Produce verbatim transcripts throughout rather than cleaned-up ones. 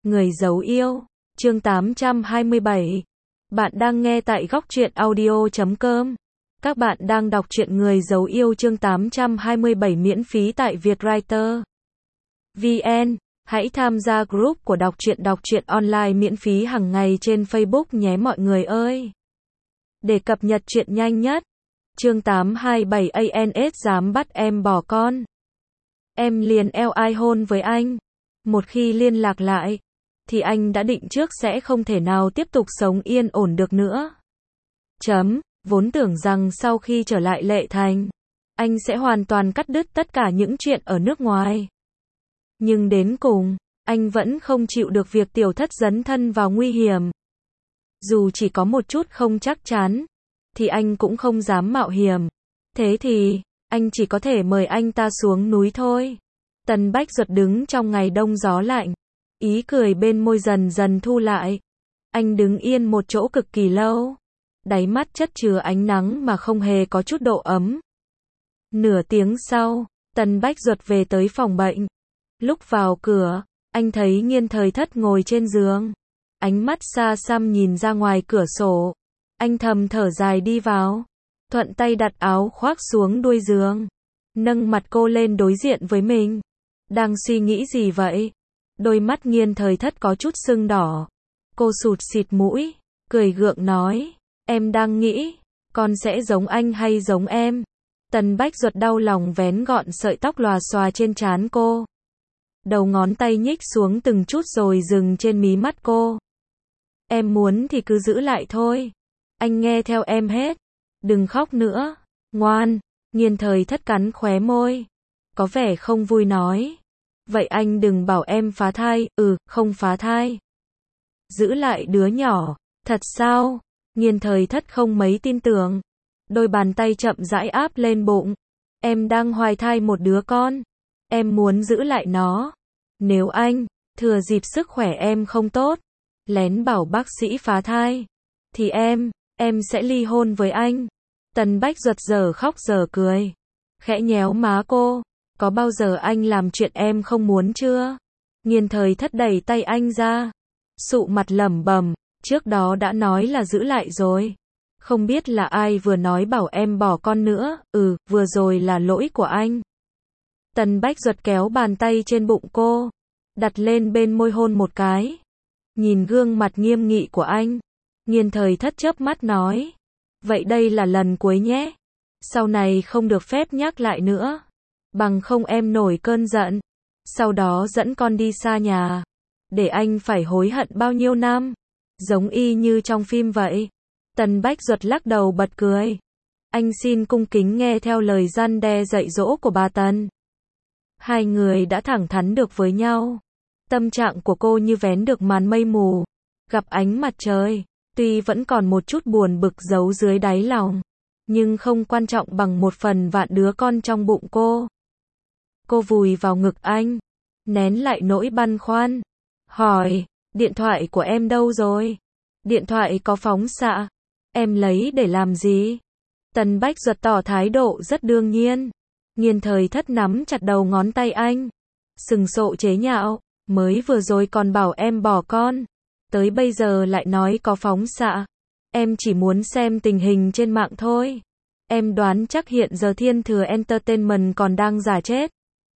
Người giấu yêu, chương tám trăm hai mươi bảy. Bạn đang nghe tại góc truyện audio chấm com. Các bạn đang đọc truyện Người giấu yêu chương tám trăm hai mươi bảy miễn phí tại Vietwriter vê en. Hãy tham gia group của đọc truyện đọc truyện online miễn phí hàng ngày trên Facebook nhé mọi người ơi. Để cập nhật truyện nhanh nhất. Chương tám trăm hai mươi bảy a en ét dám bắt em bỏ con. Em liền eo ai hôn với anh. Một khi liên lạc lại, thì anh đã định trước sẽ không thể nào tiếp tục sống yên ổn được nữa. Chấm, vốn tưởng rằng sau khi trở lại Lệ Thành, anh sẽ hoàn toàn cắt đứt tất cả những chuyện ở nước ngoài. Nhưng đến cùng, anh vẫn không chịu được việc tiểu thất dấn thân vào nguy hiểm. Dù chỉ có một chút không chắc chắn, thì anh cũng không dám mạo hiểm. Thế thì, anh chỉ có thể mời anh ta xuống núi thôi. Tần Bách Duật đứng trong ngày đông gió lạnh. Ý cười bên môi dần dần thu lại. Anh đứng yên một chỗ cực kỳ lâu. Đáy mắt chất chứa ánh nắng mà không hề có chút độ ấm. Nửa tiếng sau, Tần Bách Duật về tới phòng bệnh. Lúc vào cửa, anh thấy Nghiên Thời Thất ngồi trên giường. Ánh mắt xa xăm nhìn ra ngoài cửa sổ. Anh thầm thở dài đi vào. Thuận tay đặt áo khoác xuống đuôi giường. Nâng mặt cô lên đối diện với mình. Đang suy nghĩ gì vậy? Đôi mắt Nghiên Thời Thất có chút sưng đỏ. Cô sụt sịt mũi, cười gượng nói. Em đang nghĩ, con sẽ giống anh hay giống em? Tần Bách Duật đau lòng vén gọn sợi tóc lòa xòa trên trán cô. Đầu ngón tay nhích xuống từng chút rồi dừng trên mí mắt cô. Em muốn thì cứ giữ lại thôi. Anh nghe theo em hết. Đừng khóc nữa. Ngoan. Nghiên Thời Thất cắn khóe môi. Có vẻ không vui nói. Vậy anh đừng bảo em phá thai. Ừ, không phá thai. Giữ lại đứa nhỏ. Thật sao? Nghiên Thời Thất không mấy tin tưởng. Đôi bàn tay chậm rãi áp lên bụng. Em đang hoài thai một đứa con. Em muốn giữ lại nó. Nếu anh, thừa dịp sức khỏe em không tốt, lén bảo bác sĩ phá thai, thì em, em sẽ ly hôn với anh. Tần Bách Duật giờ khóc giờ cười. Khẽ nhéo má cô. Có bao giờ anh làm chuyện em không muốn chưa? Nghiên Thời Thất đẩy tay anh ra. Sụ mặt lẩm bẩm. Trước đó đã nói là giữ lại rồi. Không biết là ai vừa nói bảo em bỏ con nữa. Ừ, vừa rồi là lỗi của anh. Tần Bách Duật kéo bàn tay trên bụng cô. Đặt lên bên môi hôn một cái. Nhìn gương mặt nghiêm nghị của anh. Nghiên Thời Thất chớp mắt nói. Vậy đây là lần cuối nhé. Sau này không được phép nhắc lại nữa. Bằng không em nổi cơn giận. Sau đó dẫn con đi xa nhà. Để anh phải hối hận bao nhiêu năm. Giống y như trong phim vậy. Tần Bách Duật lắc đầu bật cười. Anh xin cung kính nghe theo lời răn đe dạy dỗ của bà Tần. Hai người đã thẳng thắn được với nhau. Tâm trạng của cô như vén được màn mây mù. Gặp ánh mặt trời. Tuy vẫn còn một chút buồn bực giấu dưới đáy lòng. Nhưng không quan trọng bằng một phần vạn đứa con trong bụng cô. Cô vùi vào ngực anh. Nén lại nỗi băn khoăn. Hỏi, điện thoại của em đâu rồi? Điện thoại có phóng xạ. Em lấy để làm gì? Tần Bách Duật tỏ thái độ rất đương nhiên. Nghiên Thời Thất nắm chặt đầu ngón tay anh. Sừng sộ chế nhạo. Mới vừa rồi còn bảo em bỏ con. Tới bây giờ lại nói có phóng xạ. Em chỉ muốn xem tình hình trên mạng thôi. Em đoán chắc hiện giờ Thiên Thừa Entertainment còn đang giả chết.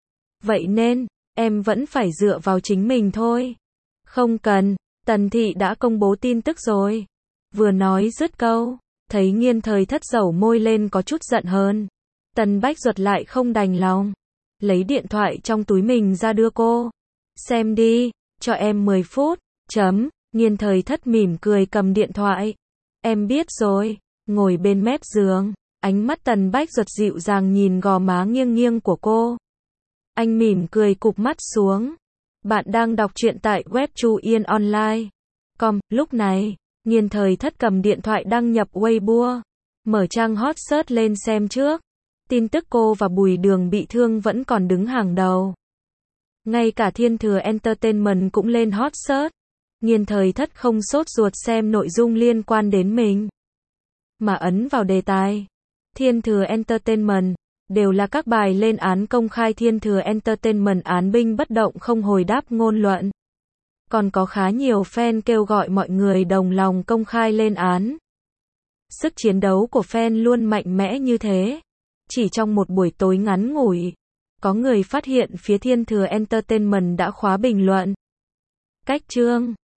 Vậy nên, em vẫn phải dựa vào chính mình thôi. Không cần, Tần Thị đã công bố tin tức rồi. Vừa nói dứt câu, thấy Nghiên Thời Thất dẩu môi lên có chút giận hơn. Tần Bách Duật lại không đành lòng. Lấy điện thoại trong túi mình ra đưa cô. Xem đi, cho em mười phút. Chấm, Nghiên Thời Thất mỉm cười cầm điện thoại. Em biết rồi, ngồi bên mép giường. Ánh mắt Tần Bách Duật dịu dàng nhìn gò má nghiêng nghiêng của cô. Anh mỉm cười cụp mắt xuống. Bạn đang đọc truyện tại web chu yên online chấm com. Lúc này, Nghiên Thời Thất cầm điện thoại đăng nhập Weibo. Mở trang hot search lên xem trước. Tin tức cô và Bùi Đường bị thương vẫn còn đứng hàng đầu. Ngay cả Thiên Thừa Entertainment cũng lên hot search. Nghiên Thời Thất không sốt ruột xem nội dung liên quan đến mình. Mà ấn vào đề tài. Thiên Thừa Entertainment. Đều là các bài lên án công khai Thiên Thừa Entertainment án binh bất động không hồi đáp ngôn luận. Còn có khá nhiều fan kêu gọi mọi người đồng lòng công khai lên án. Sức chiến đấu của fan luôn mạnh mẽ như thế. Chỉ trong một buổi tối ngắn ngủi, có người phát hiện phía Thiên Thừa Entertainment đã khóa bình luận. Cách chương